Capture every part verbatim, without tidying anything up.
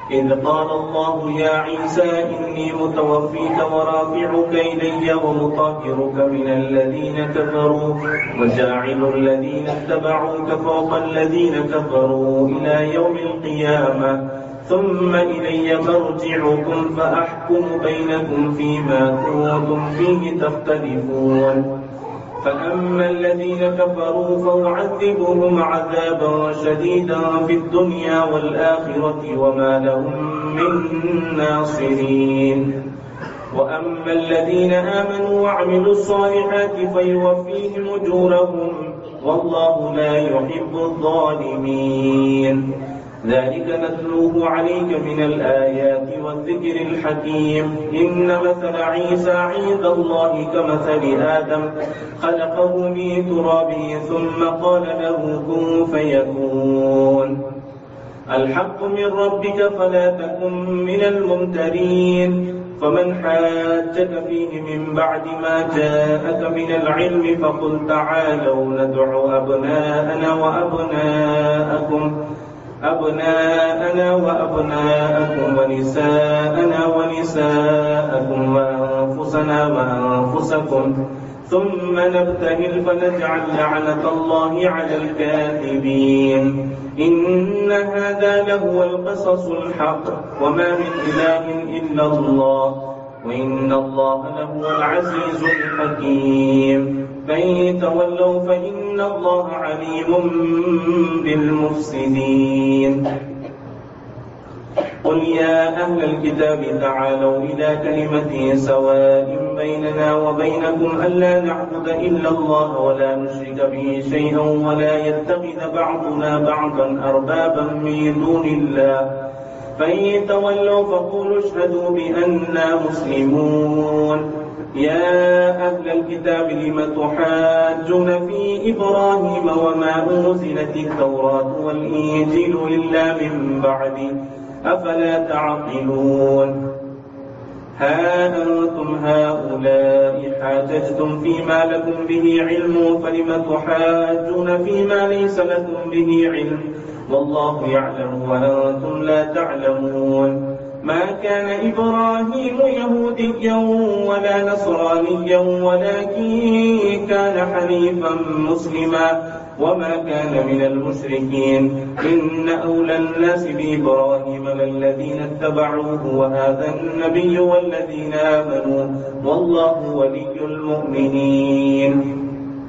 إذ قال الله يا عيسى إني متوفيك ورافعك إلي ومطهرك من الذين كفروا وجاعل الذين اتبعوك فوق الذين كفروا إلى يوم القيامة ثم إلي مرجعكم فأحكم بينكم فيما كنتم فيه تختلفون. فأما الذين كفروا فأعذبهم عذابا شديدا في الدنيا والآخرة وما لهم من ناصرين. وأما الذين آمنوا وعملوا الصالحات فيوفيهم أجورهم والله لا يحب الظالمين. ذلك نتلوه عليك من الآيات والذكر الحكيم. إن مثل عيسى عند الله كمثل آدم خلقه من تراب ثم قال له كن فيكون. الحق من ربك فلا تكن من الممترين. فمن حاجك فيه من بعد ما جاءك من العلم فقل تعالوا ندع أبناءنا وأبناءكم أبناءنا وأبناءكم ونساءنا ونساءكم وأنفسنا وأنفسكم ثم نبتهل فنجعل لعنة الله على الكاذبين. إن هذا لهو القصص الحق وما من إله إلا الله وإن الله لهو العزيز الحكيم. فإن تولوا فإن الله عليم بالمفسدين. قل يا أهل الكتاب تعالوا إلى كلمة سواء بيننا وبينكم ألا نعبد إلا الله ولا نشرك به شيئا ولا يتخذ بعضنا بعضا أربابا من دون الله. فإن تولوا فقولوا اشهدوا بأننا مسلمون. يا أهل الكتاب لم تحاجون في إبراهيم وما أنزلت التوراة والإنجيل إلا من بعده أفلا تعقلون. ها أنتم هؤلاء حاججتم فيما لكم به علم فلم تحاجون فيما ليس لكم به علم والله يعلم وأنتم لا تعلمون. ما كان إبراهيم يهوديا ولا نصرانيا ولكن كان حنيفا مسلما وما كان من المشركين. إن أولى الناس بإبراهيم للذين اتبعوه وهذا النبي والذين آمنوا والله ولي المؤمنين.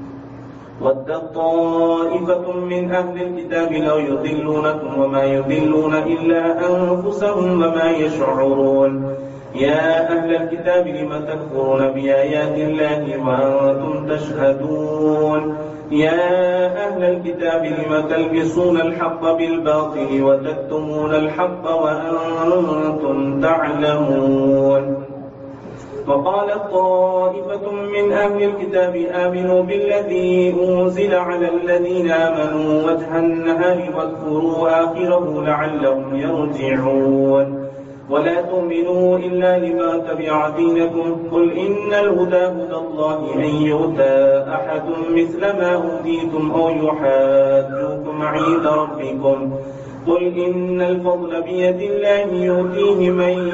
ودت طائفة من أهل الكتاب لو يضلونكم وما يضلون إلا أنفسهم وما يشعرون. يا أهل الكتاب لم تكفرون بآيات الله وأنتم تشهدون. يا أهل الكتاب لم تلبسون الحق بالباطل وتكتمون الحق وأنتم تعلمون. وقالت طائفة من أهل الكتاب آمنوا بالذي أنزل على الذين آمنوا وجه النهار واكفروا آخره لعلهم يرجعون. ولا تؤمنوا إلا لما تبع دينكم. قل إن الهدى هدى الله أن يؤتى أحد مثل ما أوتيتم أو يحاجوكم عند ربكم. قل إن الفضل بيد الله يؤتيه من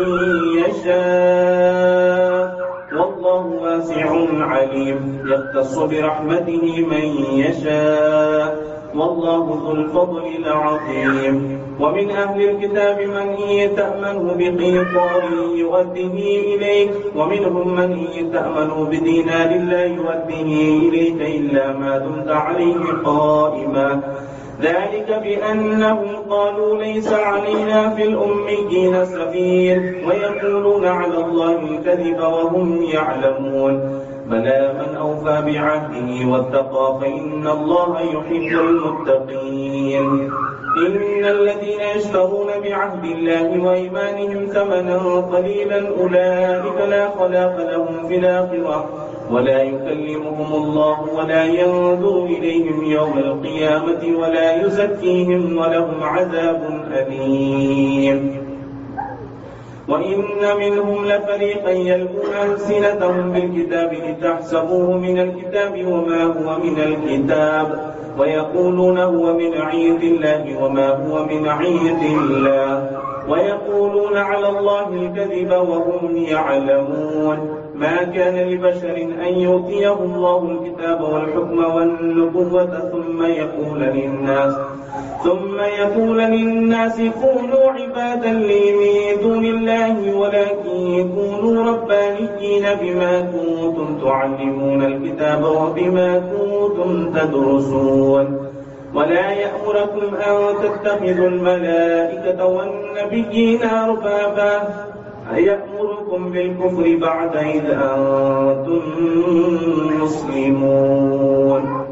يشاء والله واسع عليم. يختص برحمته من يشاء والله ذو الفضل العظيم. ومن أهل الكتاب من يتأمنه بقنطار يؤديه إليك ومنهم من يتأمنه بدينار لا يؤديه إليك إلا ما دمت عليه قائما. ذلك بأنهم قالوا ليس علينا في الأميين سبيل ويقولون على الله الكذب وهم يعلمون. بلى من أوفى بعهده واتقى فإن الله يحب المتقين. إن الذين يشترون بعهد الله وإيمانهم ثمنا قليلا أولئك لا خلاق لهم في الآخرة ولا يكلمهم الله ولا ينظر إليهم يوم القيامة ولا يزكيهم ولهم عذاب أليم. وإن منهم لفريقا يلقون ألسنتهم بالكتاب لتحسبوه من الكتاب وما هو من الكتاب ويقولون هو من عند الله وما هو من عند الله ويقولون على الله الكذب وهم يعلمون. ما كان لبشر أن يؤتيه الله الكتاب والحكم والنبوة ثم يقول للناس ثم يقول للناس كونوا عبادا لي من دون الله ولكن كونوا ربانيين بما كنتم تعلمون الكتاب وبما كنتم تدرسون. ولا يأمركم أن تتخذوا الملائكة والنبيين أربابا أيأمركم بالكفر بعد إذ أنتم مسلمون.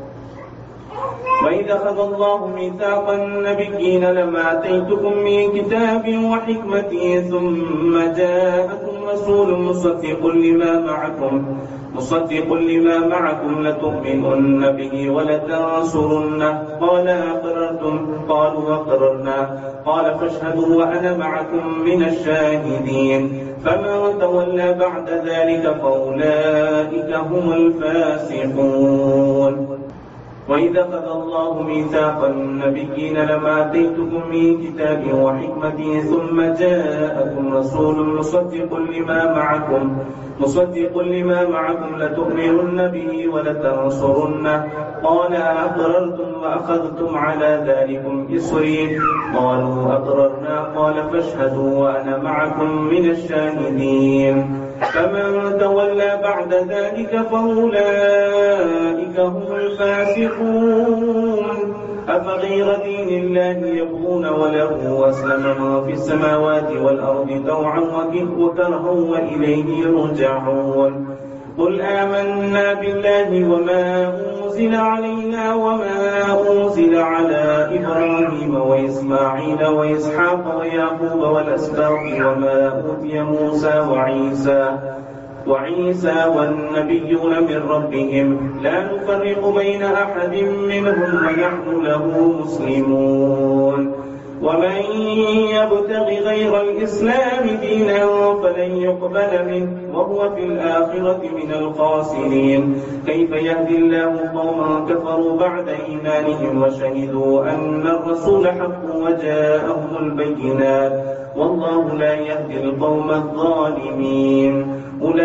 وإذا أخذ الله ميثاق النبيين لما آتيتكم من كتاب وحكمة ثم جاءكم رسول مصدق لما معكم مصدق لما معكم لتؤمنن به ولتنصرنه قال أقررتم قالوا أقررنا قال فاشهدوا وأنا معكم من الشاهدين. فمن تولى بعد ذلك فأولئك هم الفاسقون. وإذا أخذ الله ميثاق النبيين لما آتيتكم من كتاب وحكمة ثم جاءكم رسول مصدق لما معكم مصدق لما معكم لتؤمنن به ولتنصرنه قال أقررتم وأخذتم على ذلكم إصري قالوا أقررنا قال فاشهدوا وأنا معكم من الشاهدين. فمن تولى بعد ذلك فأولئك هم الفاسقون. أفغير دين الله يبغون وله وأسلم ما في السماوات والأرض طوعا وكرها وإليه يرجعون. قل آمنا بالله وما أنزل علينا وما أنزل على إبراهيم وإسماعيل وإسحاق ويعقوب والأسباط وما أوتي موسى وعيسى وعيسى والنبيون من ربهم لا نفرق بين أحد منهم ونحن له مسلمون. ومن يبتغ غير الإسلام دينا فلن يقبل منه وهو في الآخرة من الخاسرين. كيف يهدي الله قوما كفروا بعد إيمانهم وشهدوا أن الرسول حق وجاءهم البينات والله لا يهدي القوم الظالمين.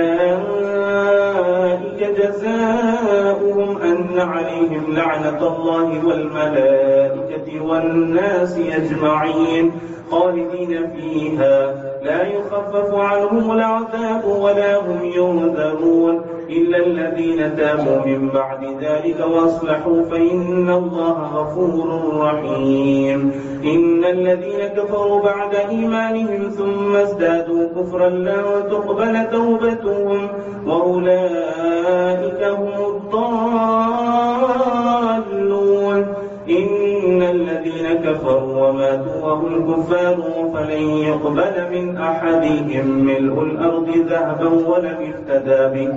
أولئك جزاؤهم أن عليهم لعنة الله والملائكة والناس أجمعين خالدين فيها لا يخفف عنهم العذاب ولا هم ينذرون إلا الذين تابوا من بعد ذلك وأصلحوا فإن الله غفور رحيم. إن الذين كفروا بعد إيمانهم ثم ازدادوا كفرا لن تقبل توبتهم وأولئك هم الضالون. إن الذين كفروا وماتوا وهم كفار فلن يقبل من أحدهم ملء الأرض ذهبا ولن افتدى به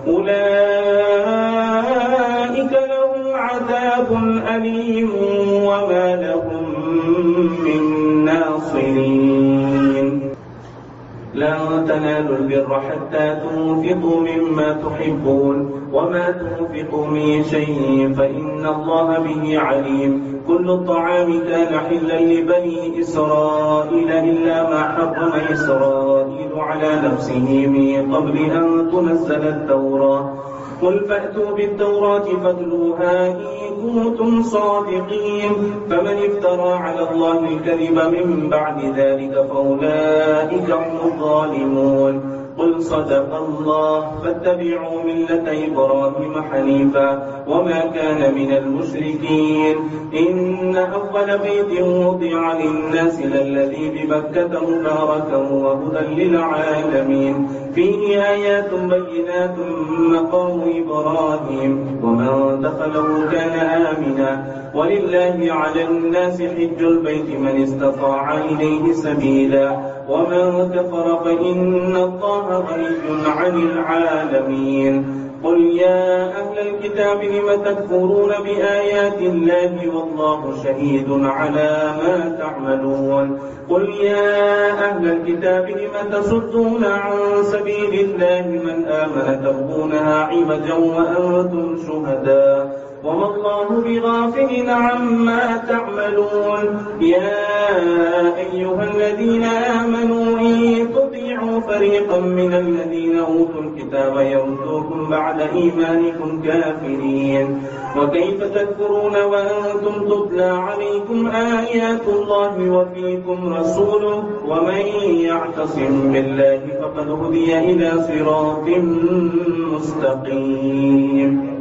أولئك لهم عذاب أليم وما لهم من ناصرين. لن تنالوا البر حتى تنفقوا مما تحبون وما تنفقوا من شيء فإن الله به عليم. كل الطعام كان حلا لبني إسرائيل إلا ما حرم إسرائيل على نفسه من قبل أن تنزل التوراة. قل فأتوا بالتوراة فاتلوها إن كنتم صادقين. فمن افترى على الله الكذب من بعد ذلك فأولئك هم الظالمون. قل صدق الله فاتبعوا ملة إبراهيم حنيفا وما كان من المشركين. إن أول بيت وضع للناس للذي بمكة مباركا وهدى للعالمين فيه آيات بينات مقام إبراهيم ومن دخله كان آمنا ولله على الناس حج البيت من استطاع إليه سبيلا ومن كفر فإن الله غني عن العالمين. قل يا أهل الكتاب لم تكفرون بآيات الله والله شهيد على ما تعملون قل يا أهل الكتاب لم تصدون عن سبيل الله من آمن تبغونها عوجا وأنتم شهداء وما الله بغافل عما تعملون يا أيها الذين آمنوا إن تطيعوا فريقا من الذين أوتوا الكتاب يردوكم بعد إيمانكم كافرين وكيف تكفرون وأنتم تتلى عليكم آيات الله وفيكم رسوله ومن يعتصم بالله فقد هدي إلى صراط مستقيم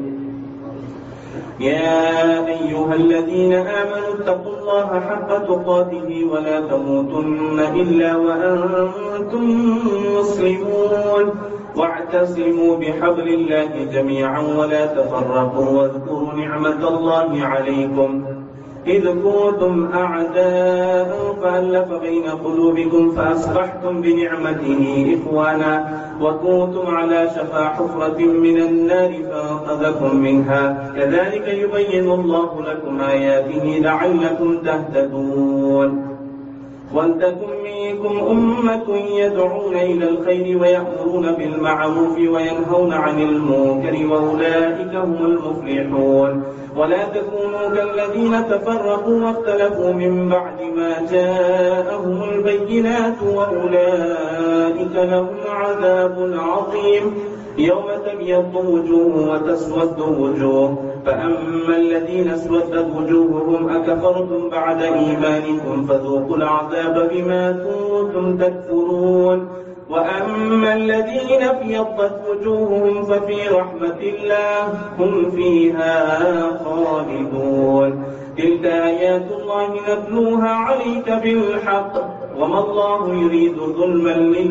يا أيها الذين آمنوا اتقوا الله حق تقاته ولا تموتن إلا وأنتم مسلمون واعتصموا بحبل الله جميعا ولا تفرقوا واذكروا نعمة الله عليكم إذ كنتم أعداء فألف بين قلوبكم فأصبحتم بنعمته إخوانا وكنتم على شفا حفرة من النار فأنقذكم منها كذلك يبين الله لكم آياته لعلكم تهتدون ولتكن منكم أمة يدعون إلى الخير ويأمرون بالمعروف وينهون عن المنكر وأولئك هم المفلحون ولا تكونوا كالذين تفرقوا واختلفوا من بعد ما جاءهم البينات وأولئك لهم عذاب عظيم يوم تبيض وجوه وتسود وجوه فأما الذين اسودت وجوههم أكفرتم بعد إيمانكم فذوقوا العذاب بما كنتم تكفرون وأما الذين ابيضت وجوههم ففي رحمة الله هم فيها خالدون تلك آيات الله نتلوها عليك بالحق وما الله يريد ظلما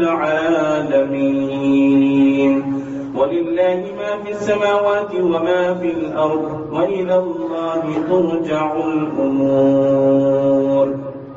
للعالمين ولله ما في السماوات وما في الأرض وإلى الله ترجع الأمور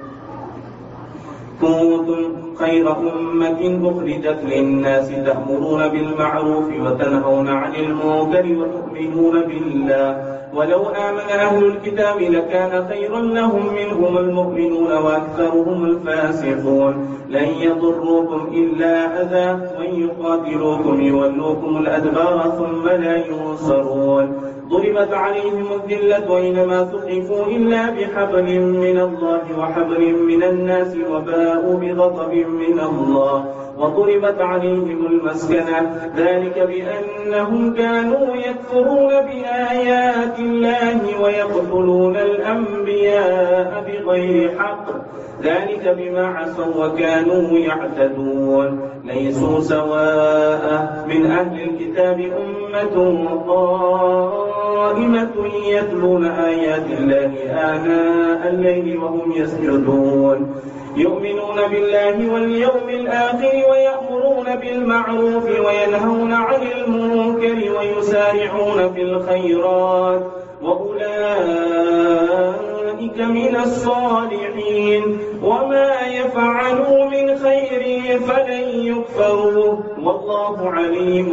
كنتم خير أمة أخرجت للناس تأمرون بالمعروف وتنهون عن المنكر وتؤمنون بالله ولو آمن أهل الكتاب لكان خيرا لهم منهم المؤمنون وأكثرهم الفاسقون لن يضروكم إلا أذى وإن يقاتلوكم يولوكم الأدبار ثم لا ينصرون ضربت عليهم الذلة أينما ثقفوا إلا بحبل من الله وحبل من الناس وباءوا بغضب من الله وضربت عليهم المسكنة ذلك بأنهم كانوا يكفرون بآيات الله ويقتلون الأنبياء بغير حق ذلك بما عصوا وكانوا يعتدون ليسوا سواء من أهل الكتاب أمة قائمة يتلون آيات الله آناء الليل وهم يسجدون يؤمنون بالله واليوم الآخر ويأمرون بالمعروف وينهون عن المنكر ويسارعون في الخيرات وأولئك من الصالحين وما يفعلوا من خير فلن يكفروه والله عليم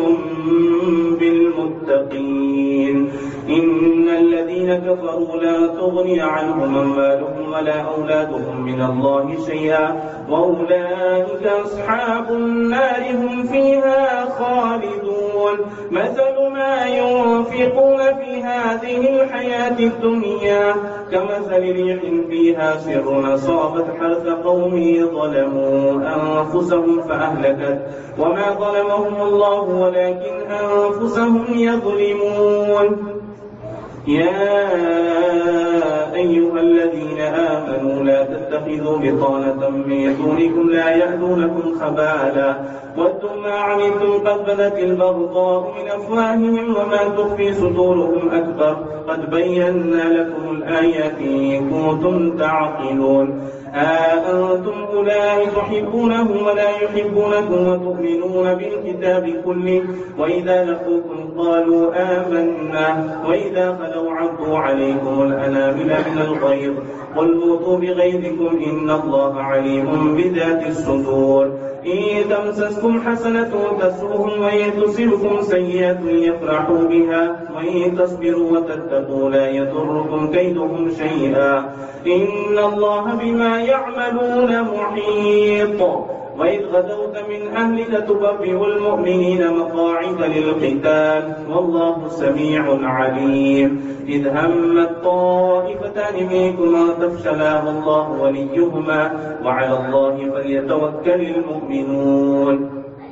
بالمتقين إن الذين كفروا لا تغني عنهم أموالهم ولا أولادهم من الله شيئا وأولئك أصحاب النار هم فيها خالدون مثل ما ينفقون في هذه الحياة الدنيا كمثل ريح فيها سر أصابت حرث قوم ظلموا أنفسهم فأهلكت وما ظلمهم الله ولكن أنفسهم يظلمون يا أيها الذين آمنوا لا تتخذوا بطانة من دونكم لا يألونكم خبالا ودوا ما عنتم قد بدت البغضاء من أفواههم وما تخفي صدورهم أكبر قد بينا لكم الآيات إن كنتم تعقلون أأنتم أولئك تحبونهم ولا يحبونكم وتؤمنون بالكتاب كله وإذا لقوكم قالوا آمنا وإذا خلوا عضوا عليكم الأنامل من الغيظ قل موتوا بغيظكم إن الله عليم بذات الصدور إن تمسسكم حسنة تسؤهم وإن تصبكم سيئة يفرحوا بها وإن تصبروا وتتقوا لا يضركم كيدهم شيئا إن الله بما يعملون محيط وإذ غدوت من أهلك تبوئ المؤمنين مقاعد للقتال والله سميع عليم إذ همت طائفتان منكم أن تفشلا والله وليهما وعلى الله فليتوكل المؤمنون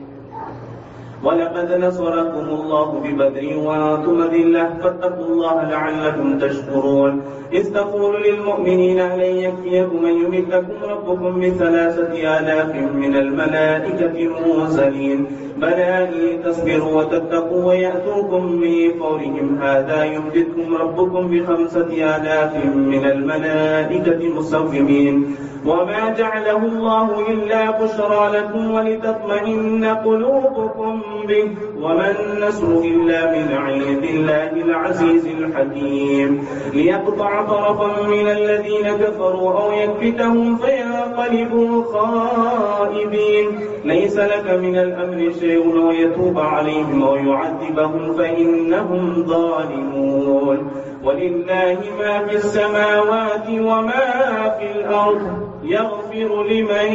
ولقد نصركم الله ببدر وأنتم أذلة فاتقوا الله لعلكم تشكرون إذ تقول للمؤمنين لن يكفيكم أن يمدكم ربكم بثلاثة آلاف من الملائكة منزلين بلى إن تصبروا وتتقوا ويأتوكم من فورهم هذا يمددكم ربكم بخمسة آلاف من الملائكة مسومين وما جعله الله إلا بشرى لكم ولتطمئن قلوبكم به وما النصر إلا من عند الله العزيز الحكيم ليقطع طرفا من الذين كفروا أو يكبتهم فينقلبوا خائبين ليس لك من الأمر شيء ويتوب عليهم ويعذبهم فإنهم ظالمون ولله ما في السماوات وما في الأرض يغفر لمن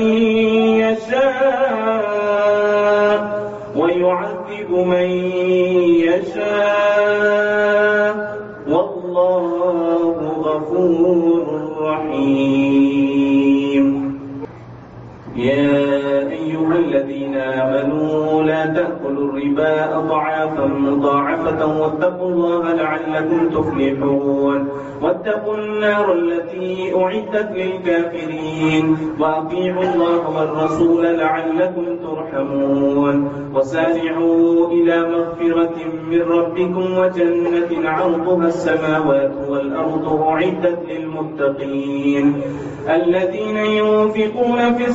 يشاء ويعذب من يشاء والله غفور رحيم يا أيها الذين آمنوا لا تأكلوا الربا أضعافا مضاعفة واتقوا الله لعلكم تفلحون واتقوا النار التي أعدت للكافرين وأطيعوا الله والرسول لعلكم ترحمون وسارعوا إلى مغفرة من ربكم وجنة عرضها السماوات والأرض أعدت للمتقين الذين ينفقون في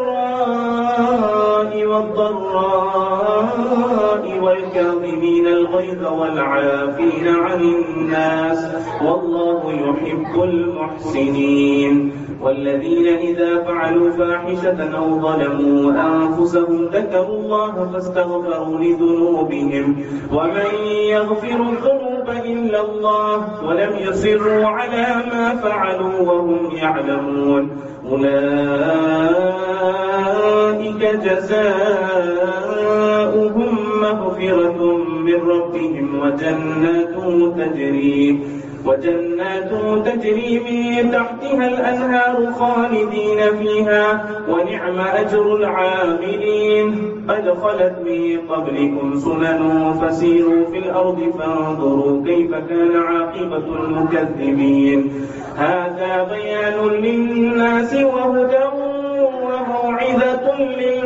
السراء والضراء والكاظمين الغيظ والعافين عن الناس والله يحب المحسنين والذين إذا فعلوا فاحشة أو ظلموا أنفسهم ذكروا الله فاستغفروا لذنوبهم ومن يغفر الذنوب إلا الله ولم يصروا على ما فعلوا وهم يعلمون أولئك جزاؤهم مغفرة من ربهم وجنات تجري وجنات تجري من تحتها الأنهار خالدين فيها ونعم أجر العاملين قد خلت من قبلكم سنن فسيروا في الأرض فانظروا كيف كان عاقبة المكذبين هذا بيان للناس وهدى وموعظة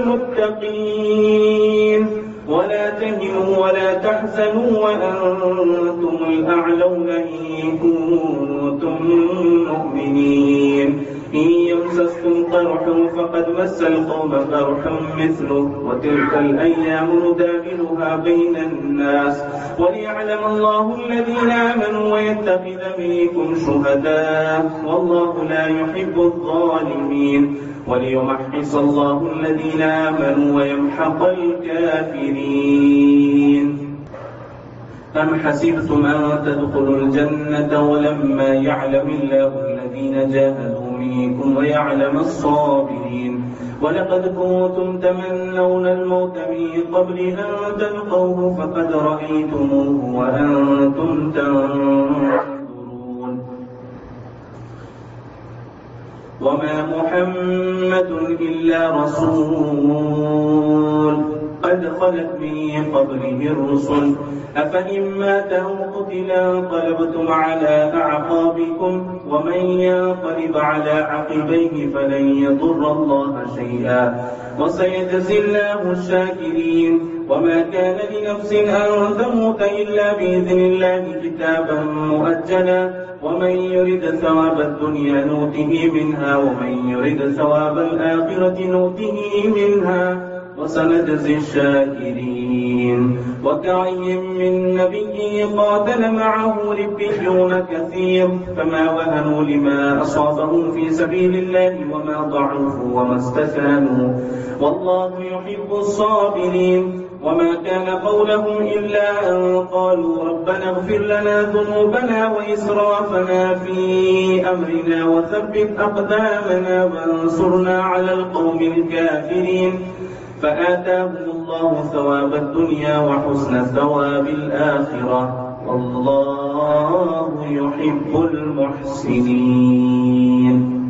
للمتقين ولا تهنوا ولا تحزنوا وأنتم الأعلون إن كنتم مؤمنين إن يمسسكم قرح فقد مس القوم قرح مثله وتلك الأيام نداولها بين الناس وليعلم الله الذين آمنوا ويتخذ منكم شهداء والله لا يحب الظالمين وليمحص الله الذين آمنوا ويمحق الكافرين أم حسبتم أن تدخلوا الجنة ولما يعلم الله الذين جاهدوا منكم ويعلم الصابرين ولقد كنتم تمنون الموت من قبل أن تلقوه فقد رأيتموه وأنتم تنظرون وما محمد إلا رسول قد خلت من قبله الرسل أفإن مات أو قتل انقلبتم على أعقابكم ومن ينقلب على عقبيه فلن يضر الله شيئا وسيجزي الله الشاكرين وما كان لنفس أن تموت إلا بإذن الله كتابا مؤجلا ومن يرد ثواب الدنيا نؤته منها ومن يرد ثواب الآخرة نؤته منها وسنجزي الشاكرين. وكأي من نبي قاتل معه ربيون كثير فما وهنوا لما أصابهم في سبيل الله وما ضعفوا وما استكانوا والله يحب الصابرين. وما كان قولهم إلا أن قالوا ربنا اغفر لنا ذنوبنا وإسرافنا في أمرنا وثبت أقدامنا وانصرنا على القوم الكافرين. فآتاهم الله ثواب الدنيا وحسن ثواب الآخرة والله يحب المحسنين.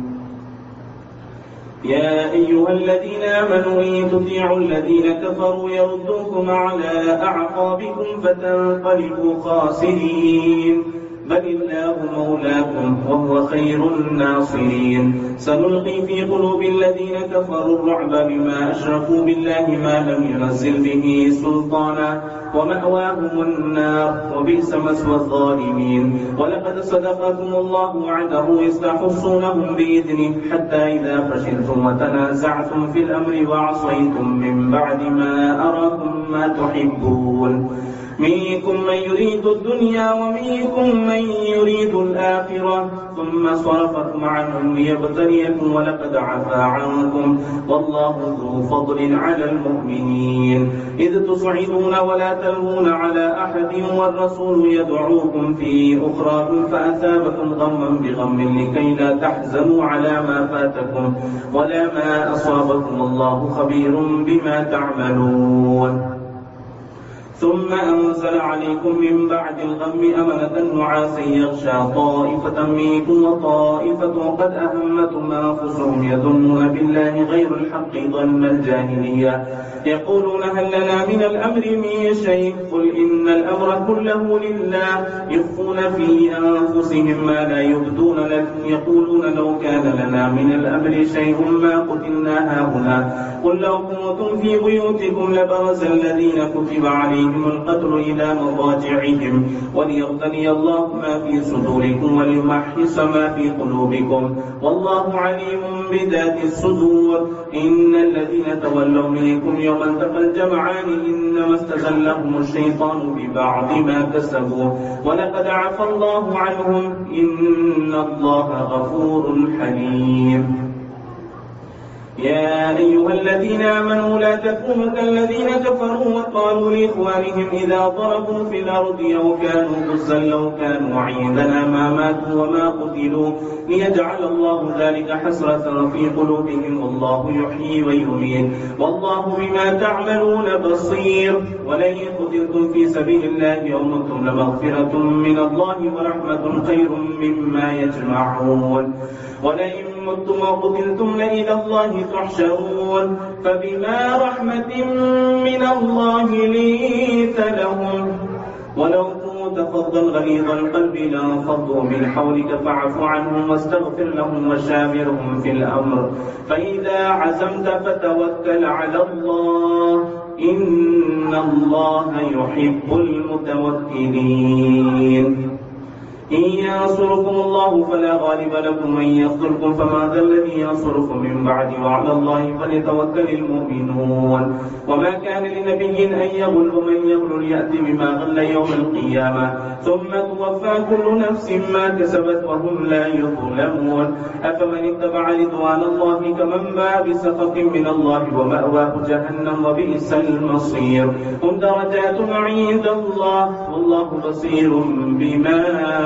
يا أيها الذين آمنوا إن تطيعوا الذين كفروا يردوكم على أعقابكم فتنقلبوا خاسرين بل الله مولاكم وهو خير الناصرين. سنلقي في قلوب الذين كفروا الرعب بما أشركوا بالله ما لم ينزل به سلطانا ومأواهم النار وبئس مثوى الظالمين. ولقد صدقكم الله وعده إذ تحصونهم بإذنه حتى إذا فشلتم وتنازعتم في الأمر وعصيتم من بعد ما أراكم ما تحبون منكم من يريد الدنيا ومنكم من يريد الآخرة ثم صرفكم عنهم ليبتليكم ولقد عفا عنكم والله ذو فضل على المؤمنين. إذ تصعدون ولا تلوون على أحد والرسول يدعوكم في أخراكم فأثابكم غما بغم لكي لا تحزنوا على ما فاتكم ولا ما أصابكم والله خبير بما تعملون. ثم أنزل عليكم من بعد الغم أمنة نعاسا يغشى طائفة منكم وطائفة قد أهمتهم أنفسهم يظنون بالله غير الحق ظن الجاهلية يقولون هل لنا من الأمر من شيء قل إن الأمر كله لله يخفون في أنفسهم ما لا يبدون لكم يقولون لو كان لنا من الأمر شيء ما قتلنا هاهنا قل لو كنتم في بيوتكم لبرز الذين كتب عليهم القتل إلى مضاجعهم وليبتلي الله ما في صدوركم وليمحص ما في قلوبكم والله عليم بذات الصدور. إن الذين تولوا منكم يوم التقى الجمعان إنما استزلهم الشيطان ببعض ما كسبوا ولقد عفى الله عنهم إن الله غفور حليم. يا أيها الذين آمنوا لا تكونوا كالذين كفروا وقالوا لإخوانهم إذا ضربوا في الأرض أو كانوا غزا لو كانوا عندنا ما ماتوا وما قتلوا ليجعل الله ذلك حسرة في قلوبهم والله يحيي ويميت والله بما تعملون بصير. ولئن قتلتم في سبيل الله أو متم لمغفرة من الله ورحمة خير مما يجمعون. ولئن متم وقتلتم لإلى الله تحشرون فبما رحمة من الله لنت لهم ولو كنت فظا غليظ القلب لانفضوا من حولك فاعف عنهم واستغفر لهم وشاورهم في الأمر فإذا عزمت فتوكل على الله إن الله يحب المتوكلين. إن ينصركم الله فلا غالب لكم وإن يخذلكم فماذا الذي ينصركم من بعد وعلى الله فليتوكل المؤمنون. وما كان لنبي أن يغل من يغل يأتي بما غل يوم القيامة ثم توفى كل نفس ما كسبت وهم لا يظلمون. أفمن اتبع رضوان الله كمن باء بسخط من الله ومأواه جهنم وبئس المصير. هم درجات عند الله والله بصير بما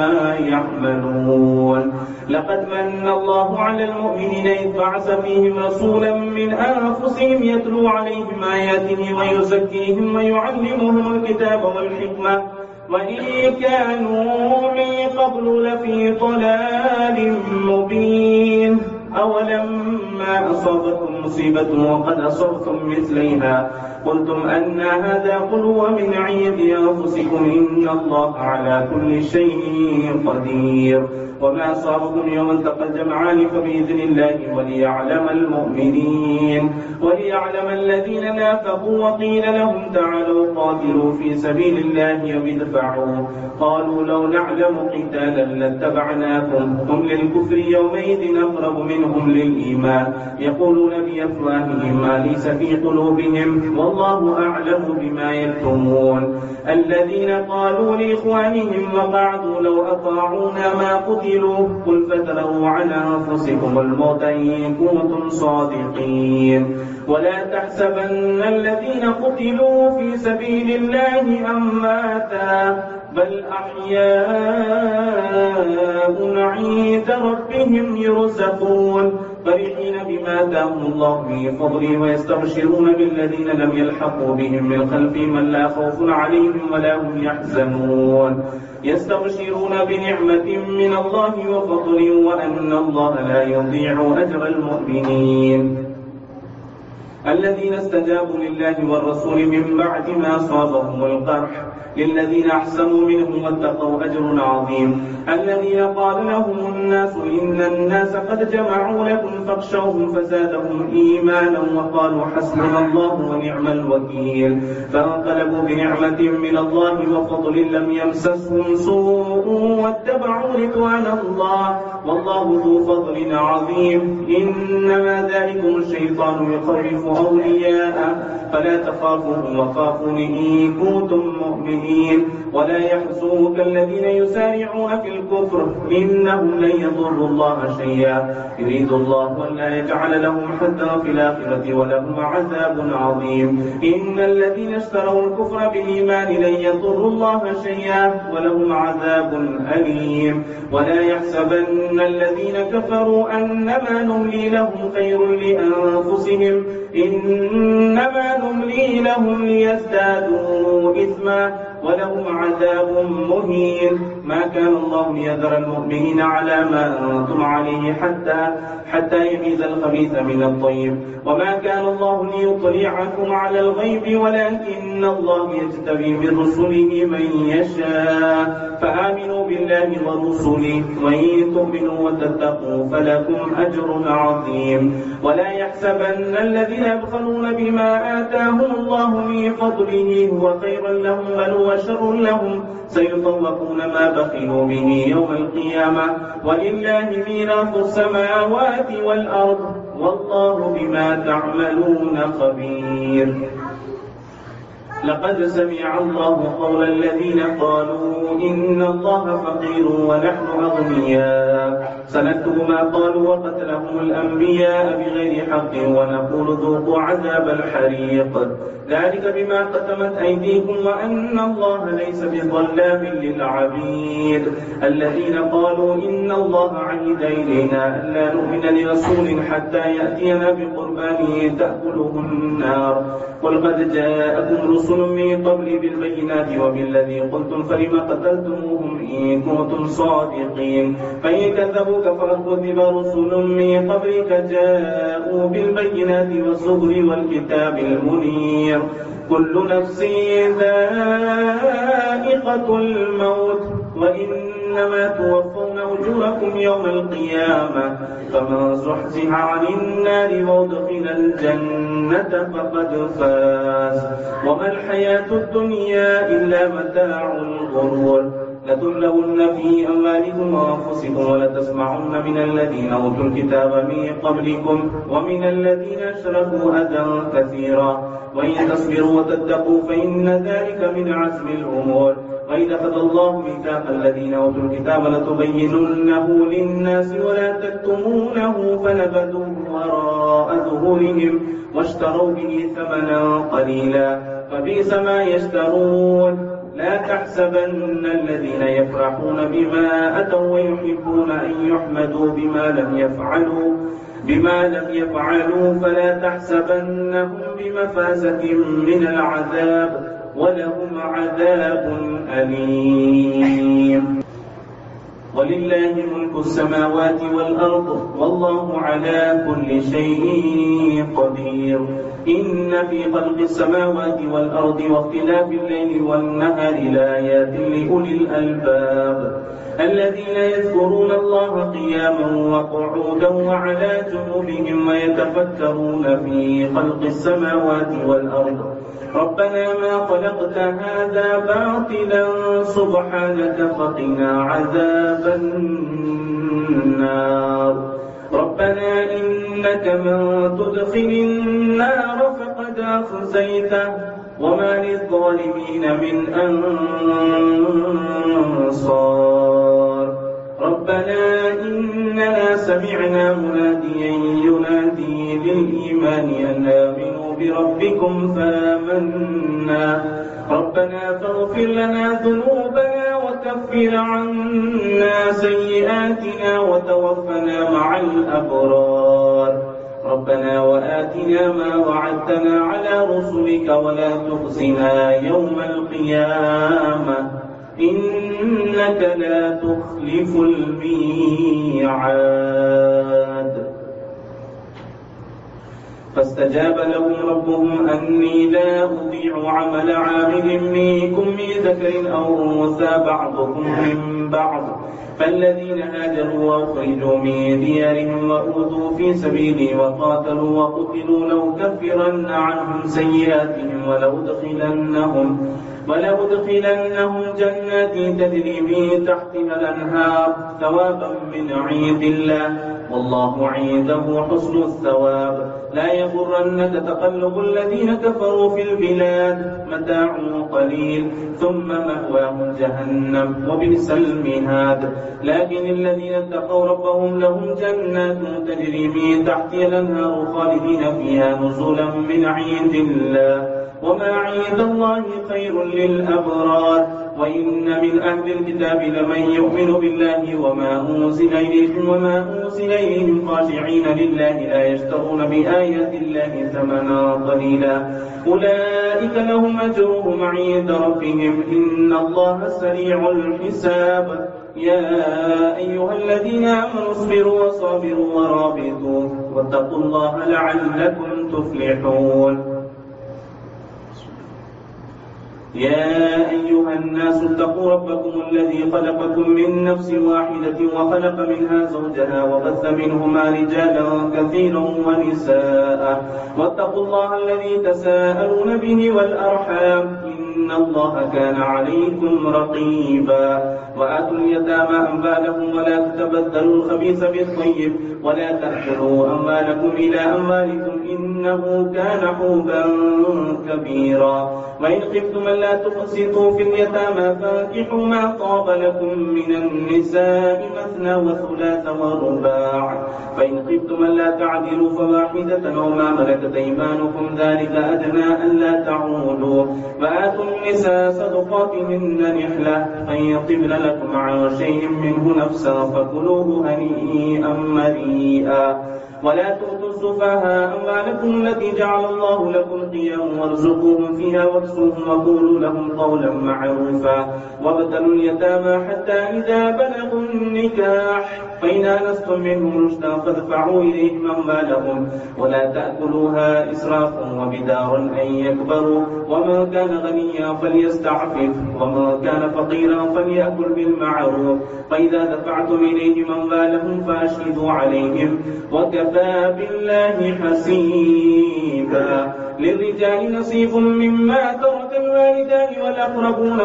يعملون. لقد من الله على المؤمنين إذ بعث فيهم رسولا من أنفسهم يتلو عليهم آياته ويزكيهم ويعلمهم الكتاب والحكمة وإن كانوا من قبل لفي ضلال مبين. أولما أصابتكم مصيبة وقد أصبتم مثليها قلتم أن هذا قل هو من عند أنفسكم إن الله على كل شيء قدير. وما أصابكم يوم التقى الجمعان فبإذن الله وليعلم المؤمنين. عليهم وليعلم الذين نافقوا وقيل لهم تعالوا قاتلوا في سبيل الله أو ادفعوا قالوا لو نعلم قتالا لاتبعناكم هم للكفر يومئذ أقرب منهم للإيمان يقولون بأفواههم ما ليس في قلوبهم والله أعلم بما يكتمون الذين قالوا لإخوانهم وقعدوا لو أطاعونا ما قتلوا قل فتروا على أنفسكم الموت إن كنتم صادقين ولا تحسبن الذين قتلوا في سبيل الله أمواتا بل أحياء عند ربهم يرزقون فرحين بما آتاهم الله من فضله ويستبشرون بالذين لم يلحقوا بهم من خلفهم لا خوف عليهم ولا هم يحزنون يستبشرون بنعمة من الله وفضل وأن الله لا يضيع أجر المؤمنين الذين استجابوا لله والرسول من بعد ما أصابهم القرح للذين أحسنوا منهم واتقوا أجر عظيم الذين قال لهم الناس إن الناس قد جمعوا لكم فاخشوهم فزادهم إيمانا وقالوا حسبنا الله ونعم الوكيل فانقلبوا بنعمة من الله وفضل لم يمسسهم سوء واتبعوا رضوان الله والله ذو فضل عظيم إنما ذلكم الشيطان يخوف أولياءه فلا تخافوهم وخافون إن كنتم مؤمنين ولا يحزنك الذين يسارعون في الكفر إنهم لن يضروا الله شيئا يريد الله أن لا يجعل لهم حتى في الآخرة ولهم عذاب عظيم إن الذين اشتروا الكفر بالإيمان لن يضروا الله شيئا ولهم عذاب أليم ولا يحسبن الذين كفروا أنما نملي لهم خير لأنفسهم إنما نملي لهم ليزدادوا إثما ولهم عذاب مهين ما كان الله ليذر المؤمنين على ما أنتم عليه حتى حتى يميز الخبيث من الطيب وما كان الله ليطلعكم على الغيب ولكن الله يجتبي من رسله من يشاء فآمنوا بالله ورسله وإن تؤمنوا وتتقوا فلكم أجر عظيم ولا يحسبن الذين يبخلون بما آتاهم الله من فضله هو خيرا لهم بل هو شر لهم سيطوقون ما بخلوا به يوم القيامة ولله ميراث السماوات والأرض والله بما تعملون خبير لقد سمع الله قول الذين قالوا إن الله فقير ونحن أغنياء سنكتب ما قالوا وقتلهم الأنبياء بغير حق ونقول ذوقوا عذاب الحريق ذلك بما قدمت أيديكم وأن الله ليس بظلام للعبيد الذين قالوا إن الله عهد إلينا ألا نؤمن لرسول حتى يأتينا بقربان تأكله النار قل قد جاءكم رسل من قبل بالبينات وبالذي قلتم فلم قتلتموهم إن كنتم صادقين فإن كذبوك فقد كذب رسل من قبلك جاءوا بالبينات والزبر والكتاب المنير كل نفس ذائقة الموت وإنما توفون أجوركم يوم القيامة فمن زحزح عن النار وادخل الجنة فقد فاز وما الحياة الدنيا إلا متاع الغرور لتبلون في أموالكم وأنفسكم ولتسمعن من الذين أوتوا الكتاب من قبلكم ومن الذين أشركوا أذى كثيرا وإن تصبروا وتتقوا فإن ذلك من عزم الأمور وإذا أخذ الله ميثاق الذين أوتوا الكتاب لتبيننه للناس ولا تكتمونه فنبذوه وراء ظهورهم واشتروا به ثمنا قليلا فبئس ما يشترون لا تحسبن الذين يفرحون بما أتوا ويحبون أن يحمدوا بما لم يفعلوا بما لم يفعلوا فلا تحسبنهم بمفازة من العذاب ولهم عذاب أليم ولله ملك السماوات والأرض والله على كل شيء قدير إن في خلق السماوات والأرض واختلاف الليل والنهار لآيات لأولي الألباب الذين يذكرون الله قياما وقعودا وعلى جنوبهم ويتفكرون في خلق السماوات والأرض ربنا ما خلقت هذا باطلا سبحانك فقنا عذاب النار ربنا إنك من تدخل النار فقد أخزيته وما للظالمين من أنصار ربنا إننا سمعنا مناديا ينادي للإيمان أن آمنوا بربكم فآمنا ربنا فاغفر لنا ذنوبنا وكفر عنا سيئاتنا وتوفنا مع الأبرار ربنا وآتنا ما وعدتنا على رسلك ولا تخزنا يوم القيامة إنك لا تخلف الميعاد فاستجاب لهم ربهم أني لا أضيع عمل عامل منكم من ذكر أو أنثى بعضكم من بعض فالذين هاجروا وأخرجوا من ديارهم وأوذوا في سبيلي وقاتلوا وقتلوا لأكفرن عنهم سيئاتهم ولأدخلنهم ولأدخلنهم جنات تجري من تحتها الأنهار ثوابا من عند الله والله عنده حسن الثواب لا يغرنك تقلب الذين كفروا في البلاد متاع قليل ثم مأواهم جهنم وبئس المهاد لكن الذين اتقوا ربهم لهم جنات تجري من تحتها الأنهار خالدين فيها نزلا من عند الله وما عند الله خير للأبرار وإن من أهل الكتاب لمن يؤمن بالله وما أنزل إليكم وما أنزل إليهم خاشعين لله لا يشترون بآيات الله ثمنا قليلا أولئك لهم أجرهم عند ربهم إن الله سريع الحساب يا أيها الذين آمنوا اصبروا وصابروا ورابطوا واتقوا الله لعلكم تفلحون يا أيها الناس اتقوا ربكم الذي خلقكم من نفس واحدة وخلق منها زوجها وبث منهما رجالا كثيرا ونساء واتقوا الله الذي تساءلون به والأرحام إن الله كان عليكم رقيبا وآتوا اليتامى أموالهم ولا تتبدلوا الخبيث بالطيب ولا تأكلوا أموالكم إلى أموالكم إنه كان حوبا كبيرا وإن خفتم ألا تقسطوا في اليتامى فانكحوا ما طاب لكم من النساء مثنى وثلاث ورباع فإن خفتم ألا تعدلوا فواحدة أو ما ملكت أيمانكم ذلك أدنى ألا تعودوا وآتوا النساء صدقاتهن نحلة فإن طبن لكم عن شيء منه نفسا فكلوه هنيئا مريئا ولا تؤتوا السفهاء أموالكم التي جعل الله لكم قياما وارزقوهم فيها واكسوهم وقولوا لهم قولا معروفا وابتلوا اليتامى حتى إذا بلغوا النكاح فإن آنستم منهم رشدا فادفعوا إليهم أموالهم ولا تأكلوها إسرافا وبدارا أن يكبروا ومن كان غنيا فليستعفف ومن كان فقيرا فليأكل بالمعروف فإذا دفعتم إليهم أموالهم فأشهدوا عليهم وكفى بالله حسيبا للرجال نصيب مما ترك الوالدان والأقربون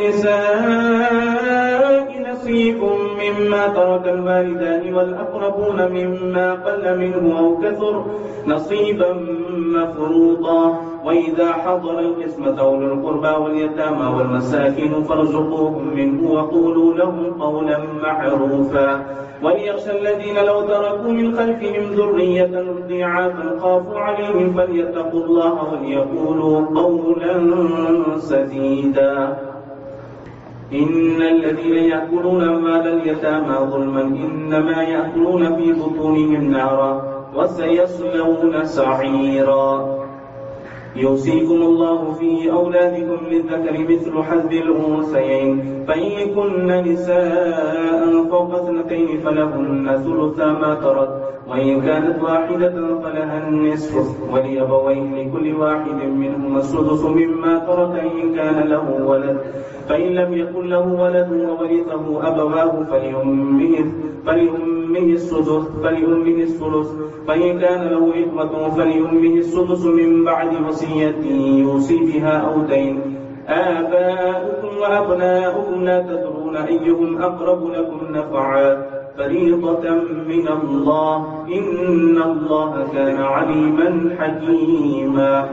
وللنساء نصيب مما ترك الوالدان والأقربون مما قل منه أو كثر نصيبا مفروضا وإذا حضر القسمة أولو القربى واليتامى والمساكين فارزقوهم منه وقولوا لهم قولا معروفا وليخشى الذين لو تركوا من خلفهم ذرية ضعافا خافوا عليهم فليتقوا الله وليقولوا قولا سديدا إن الذين يأكلون أموال اليتامى ظلما إنما يأكلون في بطونهم نارا وسيصلون سعيرا يوصيكم الله في أولادكم للذكر مثل حظ الأنثيين فإن كن نساء فوق اثنتين فلهن ثلث ما ترك وإن كانت واحدة فلها النصف ولأبويه لكل واحد منهما السدس مما ترك إن كان له ولد، فإن لم يكن له ولد وورثه أبواه فلأمه فلأمه السدس فلأمه الثلث، فإن كان له إخوة فلأمه السدس من بعد وصية يوصي بها أو دين. آباؤكم وأبناؤكم لا تدرون أيهم أقرب لكم نفعا فريضة من الله إن الله كان عليما حكيما.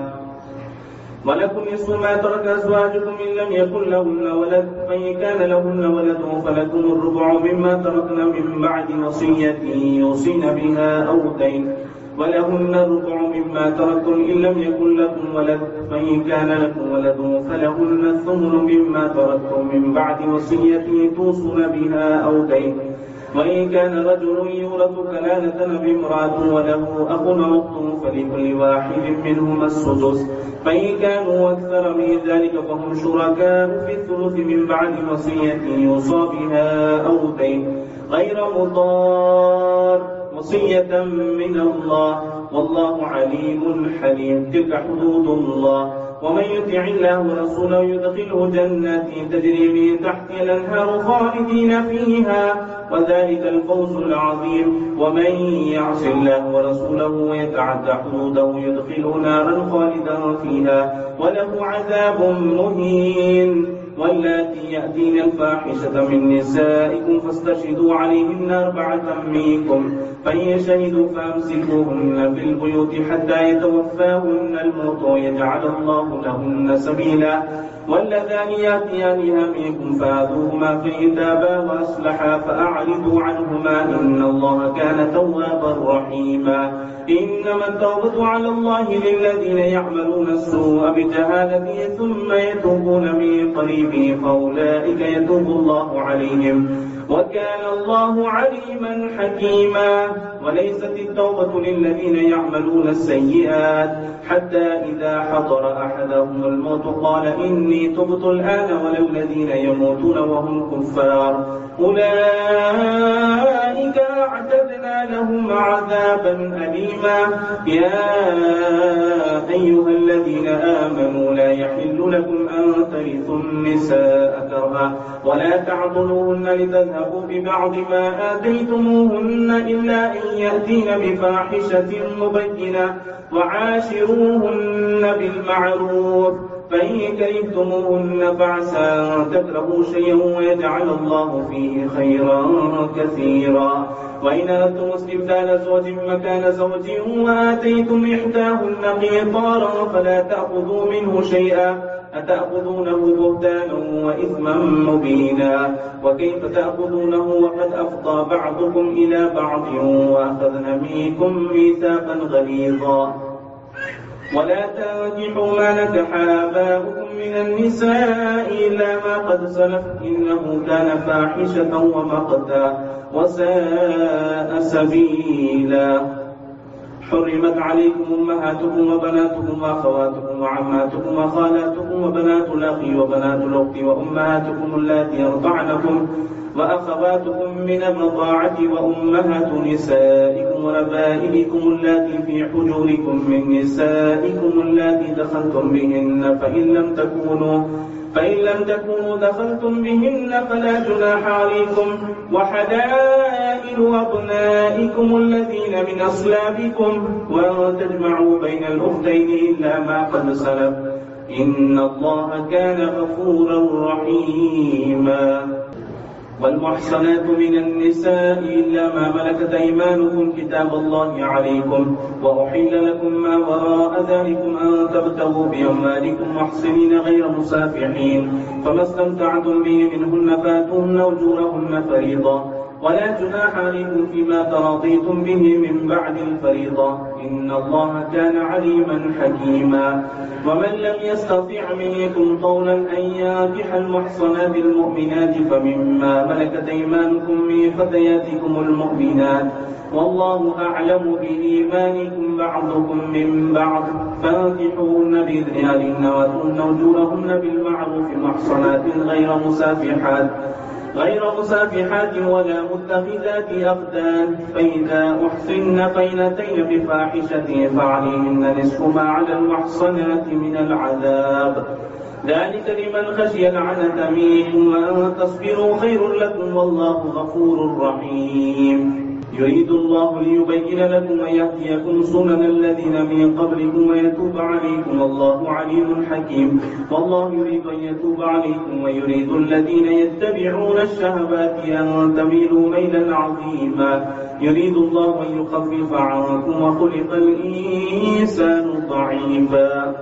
ولكم نصف ما ترك أزواجكم إن لم يكن لهن ولد، فإن كان لهن ولد فلكم الربع مما تركن من بعد وصية يوصين بها أو دين، ولهن الربع مما تركتم إن لم يكن لكم ولد، فإن كان لكم ولد فلهن الثمن مما تركتم من بعد وصية توصون بها أو دين. وإن كان رجل يورث كلالة بامرأة وله أخ أو أخت فلكل واحد منهما السدس، فإن كانوا أكثر من ذلك فهم شركاء في الثلث من بعد وصية يوصى بها أو دين غير مضار، وصية من الله والله عليم حليم. تلك حدود الله، ومن يطع الله ورسوله يدخله جنات تجري من تحتها الأنهار خالدين فيها وذلك الفوز العظيم. ومن يعص الله ورسوله ويتعدى حدوده يدخله نارا خالدا فيها وله عذاب مهين. واللاتي يأتين الفاحشة من نسائكم فاستشهدوا عليهن أربعة منكم، فإن شهدوا فأمسكوهن في البيوت حتى يتوفاهن الموت ويجعل الله لهن سبيلا. واللذان يأتيانها منكم فآذوهما فإن تابا وأصلحا فأعرضوا عنهما إن الله كان توابا رحيما. إنما التوبة على الله للذين يعملون السوء بجهالة ثم يتوبون من قريب فأولئك يتوب الله عليهم وكان الله عليما حكيما. وليست التوبة للذين يعملون السيئات حتى إذا حضر أحدهم الموت قال إني تبت الآن ولا الذين يموتون وهم كفار أولئك أعتدنا لهم عذابا أليما. يا أيها الذين آمنوا لا يحل لكم أن ترثوا النساء كرها ولا تعضلوهن لتذهبوا ببعض ما آتيتموهن إلا أن يأتين بفاحشة مبينة وعاشروهن بالمعروف، فإن كرهتموهن فعسى أن تكرهوا شيئا ويجعل الله فيه خيرا كثيرا. وإن أردتم استبدال زوج مكان زوج وآتيتم إحداهن قنطارا فلا تأخذوا منه شيئا أتأخذونه بهتانا وإثما مبينا. وكيف تأخذونه وقد أفضى بعضكم إلى بعض وأخذن منكم ميثاقا غليظا. ولا تنكحوا ما نكح آباؤكم من النساء إلا ما قد سلف إنه كان فاحشة ومقتا وساء سبيلا. حرمت عليكم أمهاتكم وبناتكم وأخواتكم وعماتكم وخالاتكم وبنات الأخ وبنات الأخت وأمهاتكم اللاتي أرضعنكم وأخواتكم من الرضاعة وأمهات نسائكم وربائبكم اللاتي في حجوركم من نسائكم اللاتي دخلتم بهن فإن لم تكونوا فإن لم تكونوا دخلتم بهن فلا جناح عليكم وحلائل أبنائكم الذين من أصلابكم وأن تجمعوا بين الأختين إلا ما قد سلف إن الله كان غفورا رحيما. والمحصنات من النساء إلا ما ملكت أيمانكم كتاب الله عليكم وأحل لكم ما وراء ذلكم أن تبتغوا بأموالكم محصنين غير مسافحين فما استمتعتم به منهن فآتوهن أجورهن فريضة ولا جناح عليكم فيما تراضيتم به من بعد الفريضة إن الله كان عليما حكيما. ومن لم يستطع منكم طولا أن ينكح المحصنات المؤمنات فمما ملكت أيمانكم من فتياتكم المؤمنات والله أعلم بإيمانكم بعضكم من بعض فانكحوهن بإذن أهلهن وآتوهن أجورهن بالمعروف محصنات غير مسافحات غير مسافحات ولا متخذات أخدان، فإذا أحصن فإنتين بفاحشة فعليهن نصف ما على المحصنات من العذاب، ذلك لمن خشي العنة منكم، وأن تصبروا خير لكم والله غفور رحيم. يريد الله ليبين لكم ويهديكم سنن الذين من قبلكم ويتوب عليكم والله عليم حكيم. والله يريد أن يتوب عليكم ويريد الذين يتبعون الشهوات أن تميلوا ميلا عظيما. يريد الله أن يخفف عنكم وخلق الإنسان ضعيفا.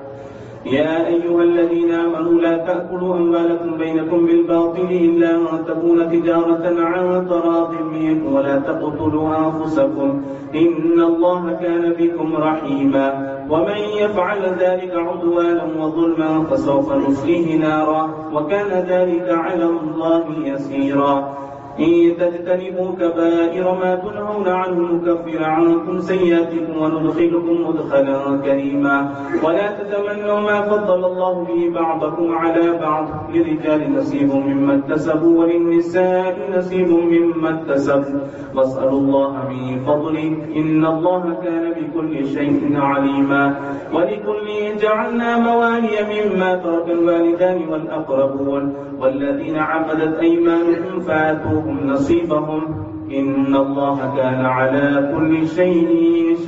يا أيها الذين آمنوا لا تأكلوا أموالكم بينكم بالباطل إلا أن تكون تجارة عن تراض منكم ولا تقتلوا أنفسكم إن الله كان بكم رحيما. ومن يفعل ذلك عدوانا وظلما فسوف نصليه نارا وكان ذلك على الله يسيرا. إن تجتنبوا كبائر ما تنهون عنه نكفر عنكم سيئاتكم وندخلكم مدخلا كريما. ولا تتمنوا ما فضل الله به بعضكم على بعض، للرجال نصيب مما اكتسبوا وللنساء نصيب مما اكتسبوا واسألوا الله من فضله إن الله كان بكل شيء عليما. ولكل جعلنا موالي مما ترك الوالدان والأقربون والذين عبدت أيمانهم فآتوهم نصيبهم إن الله كان على كل شيء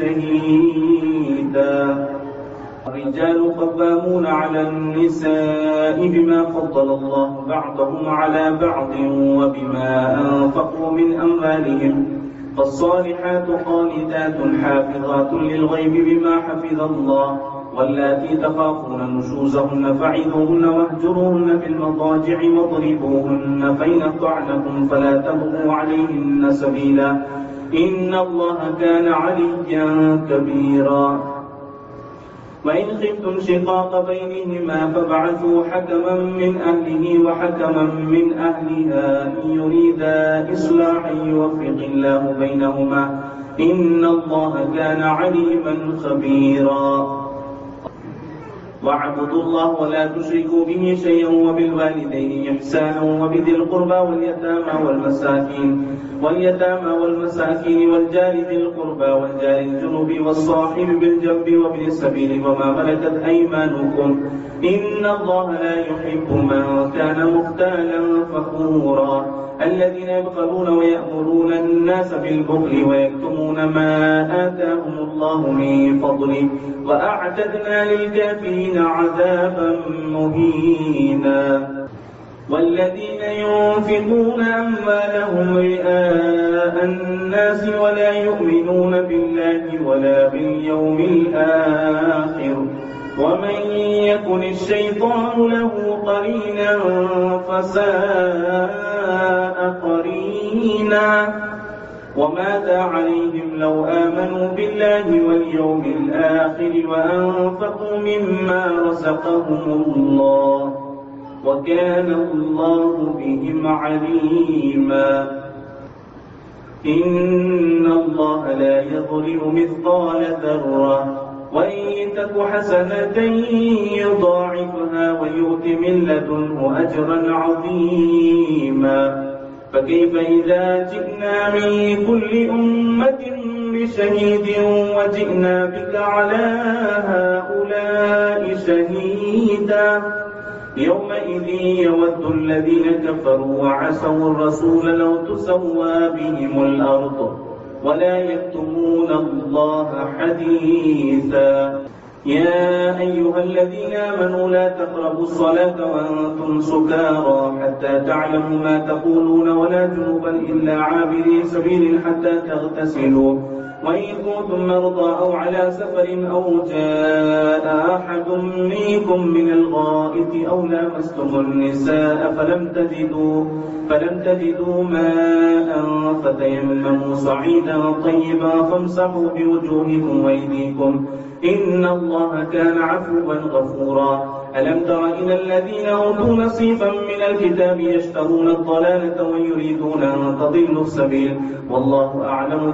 شهيدا. الرجال قوامون على النساء بما فضل الله بعضهم على بعض وبما أنفقوا من أموالهم، فالصالحات قانتات حافظات للغيب بما حفظ الله. واللاتي تخافون نشوزهن فعظوهن واهجروهن في المضاجع واضربوهن، فإن اطعنكم فلا تبغوا عليهن سبيلا إن الله كان عليا كبيرا. وإن خفتم شقاق بينهما فابعثوا حكما من أهله وحكما من أهلها إن يريدا إصلاحا يوفق الله بينهما إن الله كان عليما خبيرا. واعبدوا الله ولا تشركوا به شيئا وبالوالدين إحسانا وبذي القربى واليتامى والمساكين واليتامى والمساكين والجار ذي القربى والجار الجنب والصاحب بالجنب وابن السبيل وما ملكت أيمانكم إن الله لا يحب من كان مختالا فخورا. الذين يبخلون ويأمرون الناس بالبخل ويكتمون ما آتاهم الله من فضله وأعتدنا للكافرين عذابا مهينا. والذين ينفقون أموالهم رئاء الناس ولا يؤمنون بالله ولا باليوم الآخر ومن يكن الشيطان له قرينا فساء قرينا. وماذا عليهم لو آمنوا بالله واليوم الآخر وأنفقوا مما رزقهم الله وكان الله بهم عليما. إن الله لا يظلم مثقال ذرة وإن تك حسنة يضاعفها ويؤت من لدنه أجرا عظيما. فكيف إذا جئنا من كل أمة بشهيد وجئنا بك على هؤلاء شهيدا يومئذ يود الذين كفروا وعصوا الرسول لو تسوى بهم الأرض ولا يكتمون الله حديثا. يا أيها الذين آمنوا لا تقربوا الصلاة وأنتم سكارى حتى تعلموا ما تقولون ولا جنوبا إلا عابري سبيل حتى تغتسلوا وإن كنتم مرضى أو على سفر أو جاء أحد منكم من الغائط أو لامستم النساء فلم تجدوا فلم تجدوا ماء فتيمموا صعيدا طيبا فامسحوا بوجوهكم وأيديكم إن الله كان عفوا غفورا. ألم تر إلى الذين أوتوا نصيبا من الكتاب يشترون الضلالة ويريدون أن تضلوا السبيل والله أعلم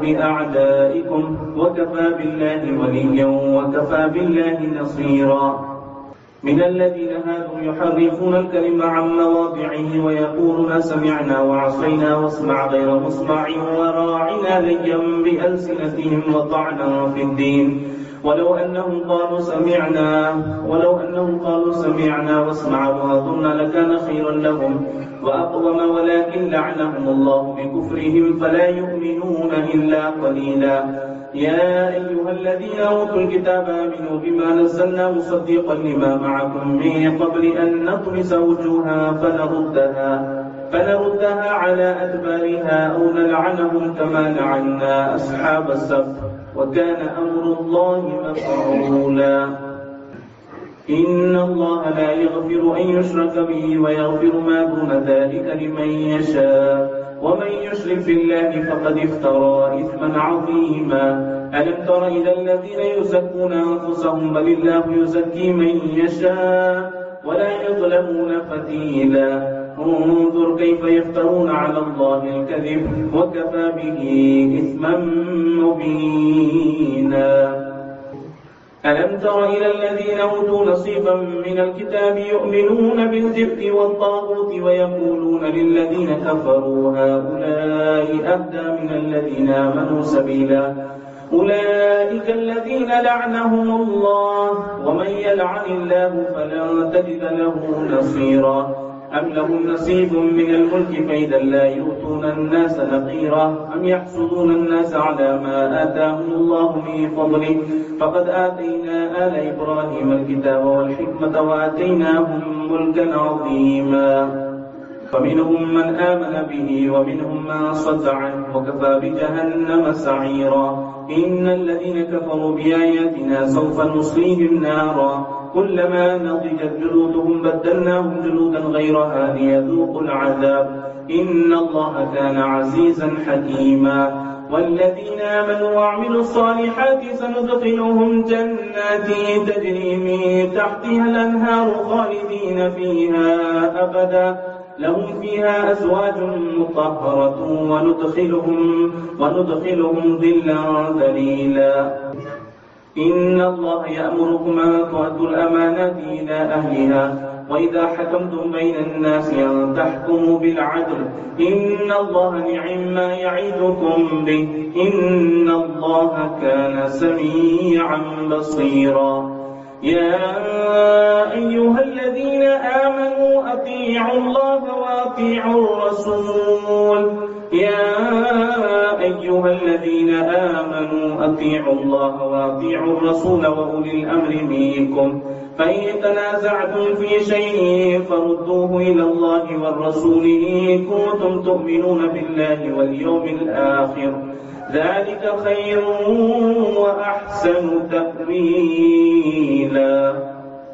بأعدائكم وكفى بالله وليا وكفى بالله نصيرا. من الذين هادوا يحرفون الكلم عن مواضعه ويقولون سمعنا وعصينا واسمع غير مسمع وراعنا ليا بألسنتهم وطعنا في الدين ولو أنهم قالوا سمعنا ولو أنهم قالوا سمعنا واسمع وأظن لكان خيرا لهم وأقوم ولكن لعنهم الله بكفرهم فلا يؤمنون إلا قليلا. يا أيها الذين أوتوا الكتاب آمنوا بما نزلنا مصدقا لما معكم من قبل أن نطمس وجوها فنردها فنردها على أدبارها أو نلعنهم كما لعنا أصحاب السبت وكان أمر الله مفعولا. إن الله لا يغفر أن يشرك به ويغفر ما دون ذلك لمن يشاء ومن يشرك بالله فقد افترى إثما عظيما. ألم تر إلى الذين يزكون أنفسهم بل الله يزكي من يشاء ولا يظلمون فتيلا. انظر كيف يفترون على الله الكذب وكفى به إثما مبينا. ألم تر إلى الذين أوتوا نصيبا من الكتاب يؤمنون بالجبت والطاغوت ويقولون للذين كفروا هؤلاء أهدى من الذين آمنوا سبيلا. أولئك الذين لعنهم الله ومن يلعن الله فلن تجد له نصيرا. أم لهم نصيب من الملك فإذا لا يؤتون الناس نقيرا أم يحسدون الناس على ما آتاهم الله من فضله فقد آتينا آل إبراهيم الكتاب والحكمة وآتيناهم ملكا عظيما. فمنهم من آمن به ومنهم من صد عنه وكفى بجهنم سعيرا. إن الذين كفروا بآياتنا سوف نصليهم نارا كلما نضجت جلودهم بدلناهم جلودا غيرها ليذوقوا العذاب إن الله كان عزيزا حكيما. والذين آمنوا وعملوا الصالحات سندخلهم جنات تجري من تحتها الأنهار خالدين فيها أبدا لهم فيها أزواج مطهرة وندخلهم, وندخلهم ظلا ذليلا. إن الله يأمركم أن تؤدوا الأمانات إلى أهلها وإذا حكمتم بين الناس أن تحكموا بالعدل إن الله نعم ما يعظكم به إن الله كان سميعا بصيرا. يا أيها الذين آمنوا أطيعوا الله وأطيعوا الرسول يا أيها الذين آمنوا أطيعوا الله وأطيعوا الرسول وأولي الأمر منكم فإن تنازعتم في شيء فردوه إلى الله والرسول إن كنتم تؤمنون بالله واليوم الآخر ذلك خير وأحسن تأويلا.